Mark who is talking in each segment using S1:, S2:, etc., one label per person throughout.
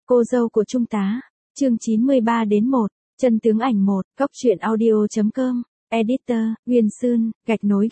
S1: Cô dâu của Trung tá, chương 93-1, chân tướng ảnh 1, góc truyện audio.com, editor, Nguyên Sương, gạch nối.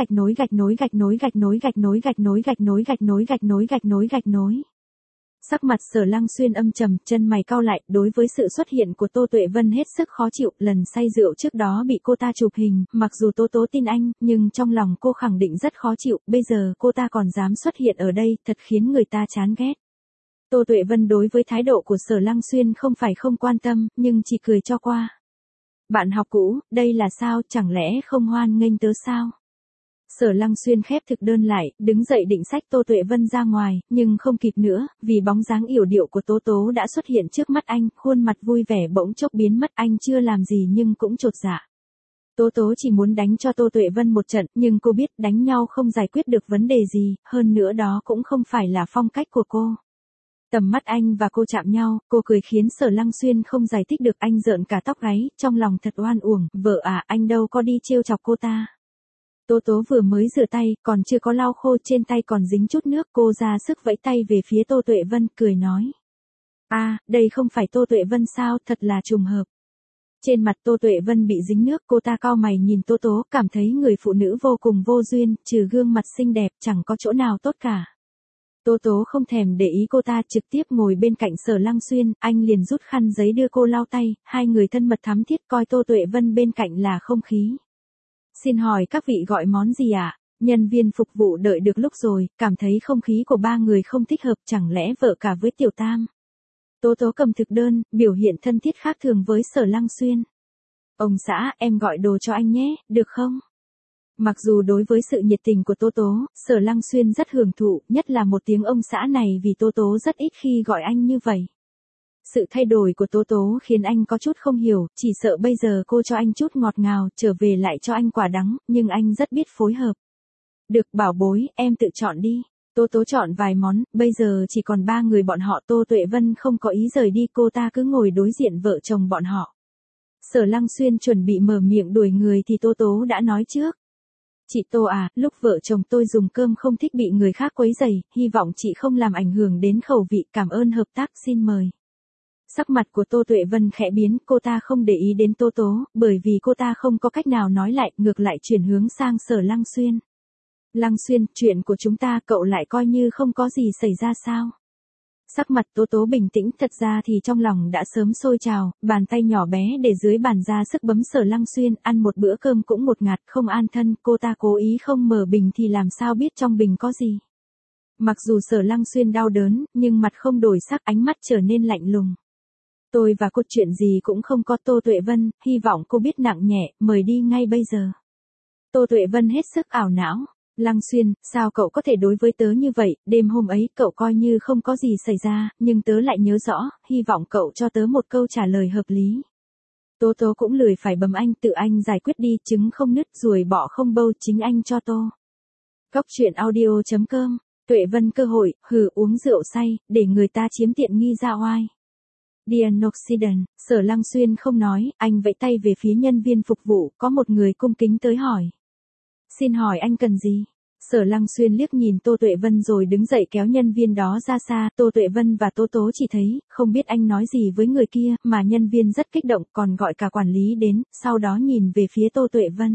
S1: Sắc mặt Sở Lăng Xuyên âm trầm, chân mày cau lại, đối với sự xuất hiện của Tô Tuệ Vân hết sức khó chịu, lần say rượu trước đó bị cô ta chụp hình, mặc dù Tố Tố tin anh, nhưng trong lòng cô khẳng định rất khó chịu, bây giờ cô ta còn dám xuất hiện ở đây, thật khiến người ta chán ghét. Tô Tuệ Vân đối với thái độ của Sở Lăng Xuyên không phải không quan tâm, nhưng chỉ cười cho qua. Bạn học cũ, đây là sao, chẳng lẽ không hoan nghênh tớ sao? Sở Lăng Xuyên khép thực đơn lại, đứng dậy định xách Tô Tuệ Vân ra ngoài, nhưng không kịp nữa, vì bóng dáng yểu điệu của Tố Tố đã xuất hiện trước mắt anh, khuôn mặt vui vẻ bỗng chốc biến mất, anh chưa làm gì nhưng cũng chột dạ. Tố Tố chỉ muốn đánh cho Tô Tuệ Vân một trận, nhưng cô biết đánh nhau không giải quyết được vấn đề gì, hơn nữa đó cũng không phải là phong cách của cô. Tầm mắt anh và cô chạm nhau, cô cười khiến Sở Lăng Xuyên không giải thích được, anh rợn cả tóc gáy, trong lòng thật oan uổng, vợ à, anh đâu có đi trêu chọc cô ta. Tố Tố vừa mới rửa tay, còn chưa có lau khô, trên tay còn dính chút nước, cô ra sức vẫy tay về phía Tô Tuệ Vân, cười nói. Đây không phải Tô Tuệ Vân sao, thật là trùng hợp. Trên mặt Tô Tuệ Vân bị dính nước, cô ta cau mày nhìn Tố Tố, cảm thấy người phụ nữ vô cùng vô duyên, trừ gương mặt xinh đẹp, chẳng có chỗ nào tốt cả. Tố Tố không thèm để ý cô ta, trực tiếp ngồi bên cạnh Sở Lăng Xuyên, anh liền rút khăn giấy đưa cô lau tay, hai người thân mật thắm thiết, coi Tô Tuệ Vân bên cạnh là không khí. Xin hỏi các vị gọi món gì ạ? Nhân viên phục vụ đợi được lúc rồi, cảm thấy không khí của ba người không thích hợp, chẳng lẽ vợ cả với Tiểu Tam. Tố Tố cầm thực đơn, biểu hiện thân thiết khác thường với Sở Lăng Xuyên. Ông xã, em gọi đồ cho anh nhé, được không? Mặc dù đối với sự nhiệt tình của Tố Tố, Sở Lăng Xuyên rất hưởng thụ, nhất là một tiếng ông xã này vì Tố Tố rất ít khi gọi anh như vậy. Sự thay đổi của Tố Tố khiến anh có chút không hiểu, chỉ sợ bây giờ cô cho anh chút ngọt ngào, trở về lại cho anh quả đắng, nhưng anh rất biết phối hợp. Được bảo bối, em tự chọn đi. Tố Tố chọn vài món, bây giờ chỉ còn ba người bọn họ, Tô Tuệ Vân không có ý rời đi, cô ta cứ ngồi đối diện vợ chồng bọn họ. Sở Lăng Xuyên chuẩn bị mở miệng đuổi người thì Tố Tố đã nói trước. Chị Tô à, lúc vợ chồng tôi dùng cơm không thích bị người khác quấy rầy, hy vọng chị không làm ảnh hưởng đến khẩu vị, cảm ơn hợp tác, xin mời. Sắc mặt của Tô Tuệ Vân khẽ biến, cô ta không để ý đến Tố Tố, bởi vì cô ta không có cách nào nói lại, ngược lại chuyển hướng sang Sở Lăng Xuyên. Lăng Xuyên, chuyện của chúng ta cậu lại coi như không có gì xảy ra sao? Sắc mặt Tố Tố bình tĩnh, thật ra thì trong lòng đã sớm sôi trào, bàn tay nhỏ bé để dưới bàn ra sức bấm Sở Lăng Xuyên, ăn một bữa cơm cũng một ngạt, không an thân, cô ta cố ý không mở bình thì làm sao biết trong bình có gì. Mặc dù Sở Lăng Xuyên đau đớn, nhưng mặt không đổi sắc, ánh mắt trở nên lạnh lùng. Tôi và cô chuyện gì cũng không có. Tô Tuệ Vân, hy vọng cô biết nặng nhẹ, mời đi ngay bây giờ. Tô Tuệ Vân hết sức ảo não. Lăng Xuyên, sao cậu có thể đối với tớ như vậy, đêm hôm ấy cậu coi như không có gì xảy ra, nhưng tớ lại nhớ rõ, hy vọng cậu cho tớ một câu trả lời hợp lý. Tố Tố cũng lười phải bấm anh, tự anh giải quyết đi, trứng không nứt, ruồi bọ không bâu, chính anh cho tô. Góc truyện audio.com, Tuệ Vân cơ hội, uống rượu say, để người ta chiếm tiện nghi ra oai. Dianoxidant, Sở Lăng Xuyên không nói, anh vẫy tay về phía nhân viên phục vụ, có một người cung kính tới hỏi. Xin hỏi anh cần gì? Sở Lăng Xuyên liếc nhìn Tô Tuệ Vân rồi đứng dậy kéo nhân viên đó ra xa, Tô Tuệ Vân và Tố Tố chỉ thấy, không biết anh nói gì với người kia, mà nhân viên rất kích động, còn gọi cả quản lý đến, sau đó nhìn về phía Tô Tuệ Vân.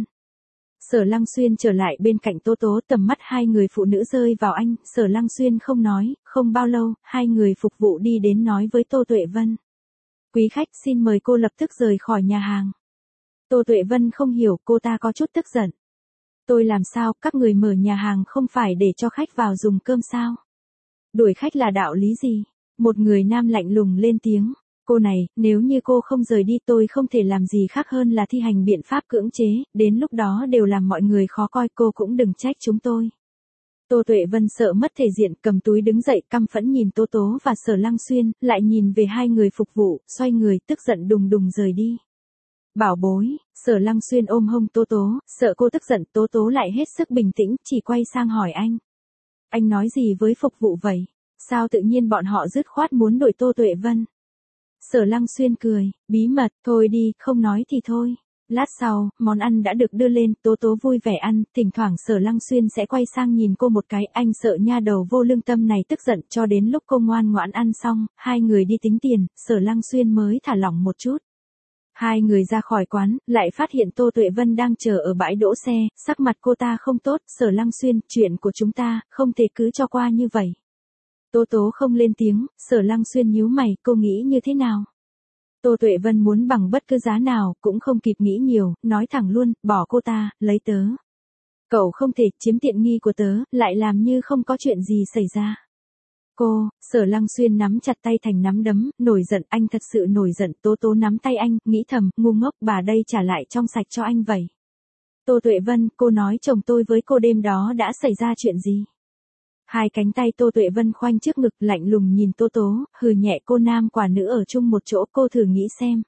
S1: Sở Lăng Xuyên trở lại bên cạnh Tố Tố, tầm mắt hai người phụ nữ rơi vào anh, Sở Lăng Xuyên không nói, không bao lâu, hai người phục vụ đi đến nói với Tô Tuệ Vân. Quý khách xin mời cô lập tức rời khỏi nhà hàng. Tô Tuệ Vân không hiểu, cô ta có chút tức giận. Tôi làm sao, các người mở nhà hàng không phải để cho khách vào dùng cơm sao? Đuổi khách là đạo lý gì? Một người nam lạnh lùng lên tiếng. Cô này, nếu như cô không rời đi tôi không thể làm gì khác hơn là thi hành biện pháp cưỡng chế, đến lúc đó đều làm mọi người khó coi, cô cũng đừng trách chúng tôi. Tô Tuệ Vân sợ mất thể diện, cầm túi đứng dậy, căm phẫn nhìn Tố Tố và Sở Lăng Xuyên, lại nhìn về hai người phục vụ, xoay người, tức giận đùng đùng rời đi. Bảo bối, Sở Lăng Xuyên ôm hông Tố Tố, sợ cô tức giận, Tố Tố lại hết sức bình tĩnh, chỉ quay sang hỏi anh. Anh nói gì với phục vụ vậy? Sao tự nhiên bọn họ dứt khoát muốn đuổi Tô Tuệ Vân? Sở Lăng Xuyên cười, bí mật, thôi đi, không nói thì thôi. Lát sau, món ăn đã được đưa lên, Tố Tố vui vẻ ăn, thỉnh thoảng Sở Lăng Xuyên sẽ quay sang nhìn cô một cái, anh sợ nha đầu vô lương tâm này tức giận, cho đến lúc cô ngoan ngoãn ăn xong, hai người đi tính tiền, Sở Lăng Xuyên mới thả lỏng một chút. Hai người ra khỏi quán, lại phát hiện Tô Tuệ Vân đang chờ ở bãi đỗ xe, sắc mặt cô ta không tốt, Sở Lăng Xuyên, chuyện của chúng ta, không thể cứ cho qua như vậy. Tố Tố không lên tiếng, Sở Lăng Xuyên nhíu mày, cô nghĩ như thế nào? Tô Tuệ Vân muốn bằng bất cứ giá nào, cũng không kịp nghĩ nhiều, nói thẳng luôn, bỏ cô ta, lấy tớ. Cậu không thể chiếm tiện nghi của tớ, lại làm như không có chuyện gì xảy ra. Cô, Sở Lăng Xuyên nắm chặt tay thành nắm đấm, nổi giận, anh thật sự nổi giận, Tố Tố nắm tay anh, nghĩ thầm, ngu ngốc, bà đây trả lại trong sạch cho anh vậy. Tô Tuệ Vân, cô nói chồng tôi với cô đêm đó đã xảy ra chuyện gì? Hai cánh tay Tô Tuệ Vân khoanh trước ngực, lạnh lùng nhìn Tố Tố, hừ nhẹ, cô nam quả nữ ở chung một chỗ, cô thử nghĩ xem.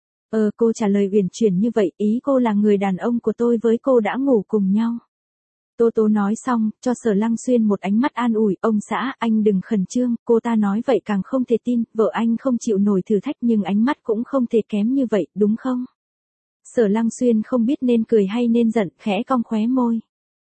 S1: Cô trả lời uyển chuyển như vậy, ý cô là người đàn ông của tôi với cô đã ngủ cùng nhau. Tố Tố nói xong, cho Sở Lăng Xuyên một ánh mắt an ủi, ông xã, anh đừng khẩn trương, cô ta nói vậy càng không thể tin, vợ anh không chịu nổi thử thách nhưng ánh mắt cũng không thể kém như vậy, đúng không? Sở Lăng Xuyên không biết nên cười hay nên giận, khẽ cong khóe môi.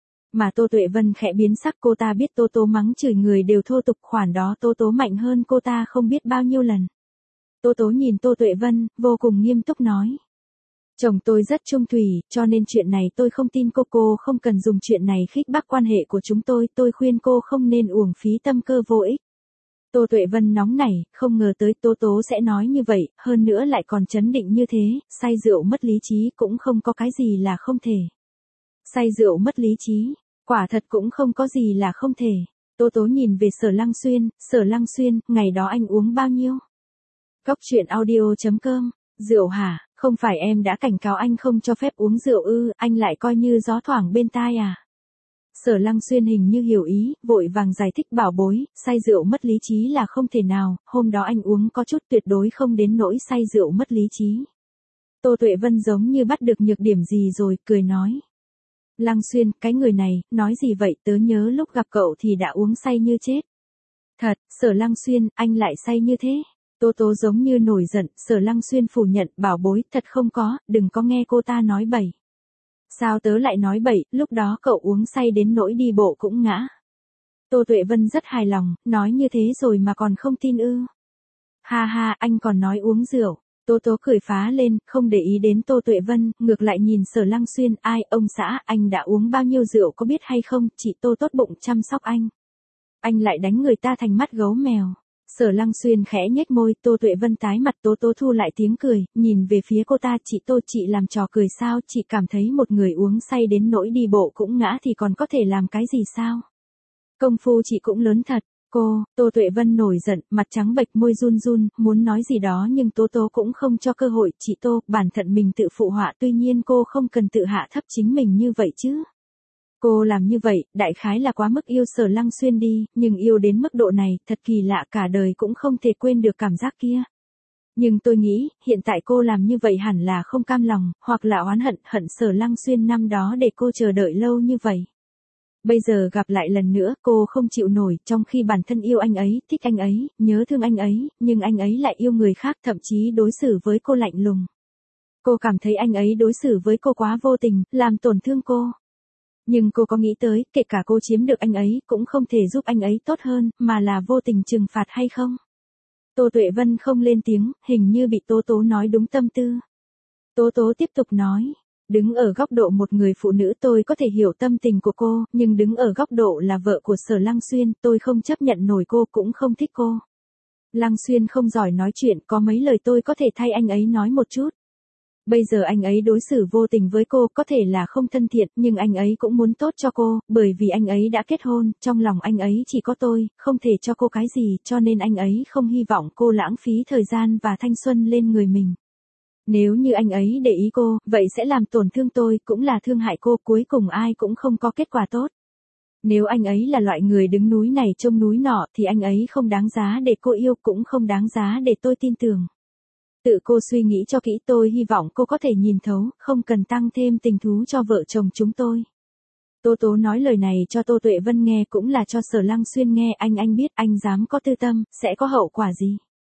S1: Mà Tô Tuệ Vân khẽ biến sắc, cô ta biết Tố Tố mắng chửi người đều thô tục, khoản đó Tố Tố mạnh hơn cô ta không biết bao nhiêu lần. Tố Tố nhìn Tô Tuệ Vân, vô cùng nghiêm túc nói. Chồng tôi rất trung thủy, cho nên chuyện này tôi không tin cô không cần dùng chuyện này khích bác quan hệ của chúng tôi khuyên cô không nên uổng phí tâm cơ vô ích. Tô Tuệ Vân nóng nảy, không ngờ tới Tố Tố sẽ nói như vậy, hơn nữa lại còn trấn định như thế, say rượu mất lý trí cũng không có cái gì là không thể. Say rượu mất lý trí, quả thật cũng không có gì là không thể. Tố Tố nhìn về Sở Lăng Xuyên, ngày đó anh uống bao nhiêu? Cốc truyện audio.com, rượu hả, không phải em đã cảnh cáo anh không cho phép uống rượu ư, anh lại coi như gió thoảng bên tai à? Sở Lăng Xuyên hình như hiểu ý, vội vàng giải thích, bảo bối, say rượu mất lý trí là không thể nào, hôm đó anh uống có chút, tuyệt đối không đến nỗi say rượu mất lý trí. Tô Tuệ Vân giống như bắt được nhược điểm gì rồi, cười nói. Lăng Xuyên, cái người này, nói gì vậy, tớ nhớ lúc gặp cậu thì đã uống say như chết. Thật, Sở Lăng Xuyên, anh lại say như thế. Tố Tố giống như nổi giận, Sở Lăng Xuyên phủ nhận, bảo bối, thật không có, đừng có nghe cô ta nói bậy. Sao tớ lại nói bậy, lúc đó cậu uống say đến nỗi đi bộ cũng ngã. Tô Tuệ Vân rất hài lòng, nói như thế rồi mà còn không tin ư. Ha ha, anh còn nói uống rượu. Tố Tố cười phá lên, không để ý đến Tô Tuệ Vân, ngược lại nhìn Sở Lăng Xuyên, ai, ông xã, anh đã uống bao nhiêu rượu có biết hay không, chị Tô tốt bụng chăm sóc anh. Anh lại đánh người ta thành mắt gấu mèo. Sở Lăng Xuyên khẽ nhếch môi, Tô Tuệ Vân tái mặt, Tố Tố thu lại tiếng cười, nhìn về phía cô ta, chị Tô, chị làm trò cười sao, chị cảm thấy một người uống say đến nỗi đi bộ cũng ngã thì còn có thể làm cái gì sao? Công phu chị cũng lớn thật. Tô Tuệ Vân nổi giận, mặt trắng bệch, môi run run, muốn nói gì đó nhưng Tố Tố cũng không cho cơ hội, chị Tô, bản thân mình tự phụ họa, tuy nhiên cô không cần tự hạ thấp chính mình như vậy chứ. Cô làm như vậy, đại khái là quá mức yêu Sở Lăng Xuyên đi, nhưng yêu đến mức độ này, thật kỳ lạ, cả đời cũng không thể quên được cảm giác kia. Nhưng tôi nghĩ, hiện tại cô làm như vậy hẳn là không cam lòng, hoặc là oán hận Sở Lăng Xuyên năm đó để cô chờ đợi lâu như vậy. Bây giờ gặp lại lần nữa, cô không chịu nổi, trong khi bản thân yêu anh ấy, thích anh ấy, nhớ thương anh ấy, nhưng anh ấy lại yêu người khác, thậm chí đối xử với cô lạnh lùng. Cô cảm thấy anh ấy đối xử với cô quá vô tình, làm tổn thương cô. Nhưng cô có nghĩ tới, kể cả cô chiếm được anh ấy, cũng không thể giúp anh ấy tốt hơn, mà là vô tình trừng phạt hay không? Tô Tuệ Vân không lên tiếng, hình như bị Tố Tố nói đúng tâm tư. Tố Tố tiếp tục nói. Đứng ở góc độ một người phụ nữ tôi có thể hiểu tâm tình của cô, nhưng đứng ở góc độ là vợ của Sở Lăng Xuyên, tôi không chấp nhận nổi cô, cũng không thích cô. Lăng Xuyên không giỏi nói chuyện, có mấy lời tôi có thể thay anh ấy nói một chút. Bây giờ anh ấy đối xử vô tình với cô, có thể là không thân thiện, nhưng anh ấy cũng muốn tốt cho cô, bởi vì anh ấy đã kết hôn, trong lòng anh ấy chỉ có tôi, không thể cho cô cái gì, cho nên anh ấy không hy vọng cô lãng phí thời gian và thanh xuân lên người mình. Nếu như anh ấy để ý cô, vậy sẽ làm tổn thương tôi, cũng là thương hại cô, cuối cùng ai cũng không có kết quả tốt. Nếu anh ấy là loại người đứng núi này trông núi nọ, thì anh ấy không đáng giá để cô yêu, cũng không đáng giá để tôi tin tưởng. Tự cô suy nghĩ cho kỹ, tôi hy vọng cô có thể nhìn thấu, không cần tăng thêm tình thú cho vợ chồng chúng tôi. Tố Tố nói lời này cho Tô Tuệ Vân nghe, cũng là cho Sở Lăng Xuyên nghe, anh biết, anh dám có tư tâm, sẽ có hậu quả gì?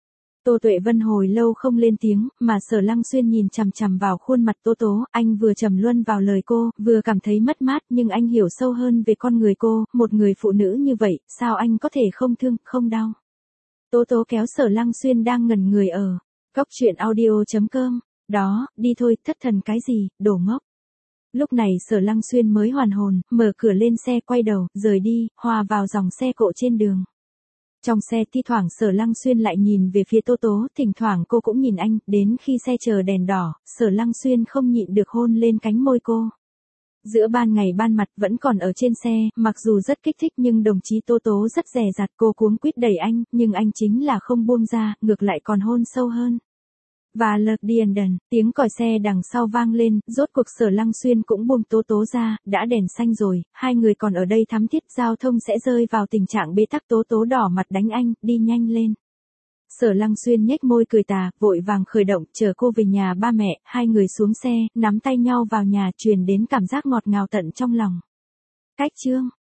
S1: Tô Tuệ Vân hồi lâu không lên tiếng, mà Sở Lăng Xuyên nhìn chằm chằm vào khuôn mặt Tố Tố, anh vừa trầm luân vào lời cô, vừa cảm thấy mất mát, nhưng anh hiểu sâu hơn về con người cô, một người phụ nữ như vậy, sao anh có thể không thương, không đau. Tố Tố kéo Sở Lăng Xuyên đang ngẩn người ở góc truyện audio.com, đó, đi thôi, thất thần cái gì, đồ ngốc. Lúc này Sở Lăng Xuyên mới hoàn hồn, mở cửa lên xe quay đầu, rời đi, hòa vào dòng xe cộ trên đường. Trong xe thi thoảng Sở Lăng Xuyên lại nhìn về phía Tố Tố, thỉnh thoảng cô cũng nhìn anh, đến khi xe chờ đèn đỏ, Sở Lăng Xuyên không nhịn được hôn lên cánh môi cô. Giữa ban ngày ban mặt vẫn còn ở trên xe, mặc dù rất kích thích nhưng đồng chí Tố Tố rất dè dặt, cô cuống quýt đẩy anh, nhưng anh chính là không buông ra, ngược lại còn hôn sâu hơn. Và lợt điền đần, tiếng còi xe đằng sau vang lên, rốt cuộc Sở Lăng Xuyên cũng buông Tố Tố ra, đã đèn xanh rồi, hai người còn ở đây thắm thiết, giao thông sẽ rơi vào tình trạng bế tắc. Tố Tố đỏ mặt đánh anh, đi nhanh lên. Sở Lăng Xuyên nhếch môi cười tà, vội vàng khởi động, chờ cô về nhà ba mẹ, hai người xuống xe, nắm tay nhau vào nhà, truyền đến cảm giác ngọt ngào tận trong lòng. Cách chương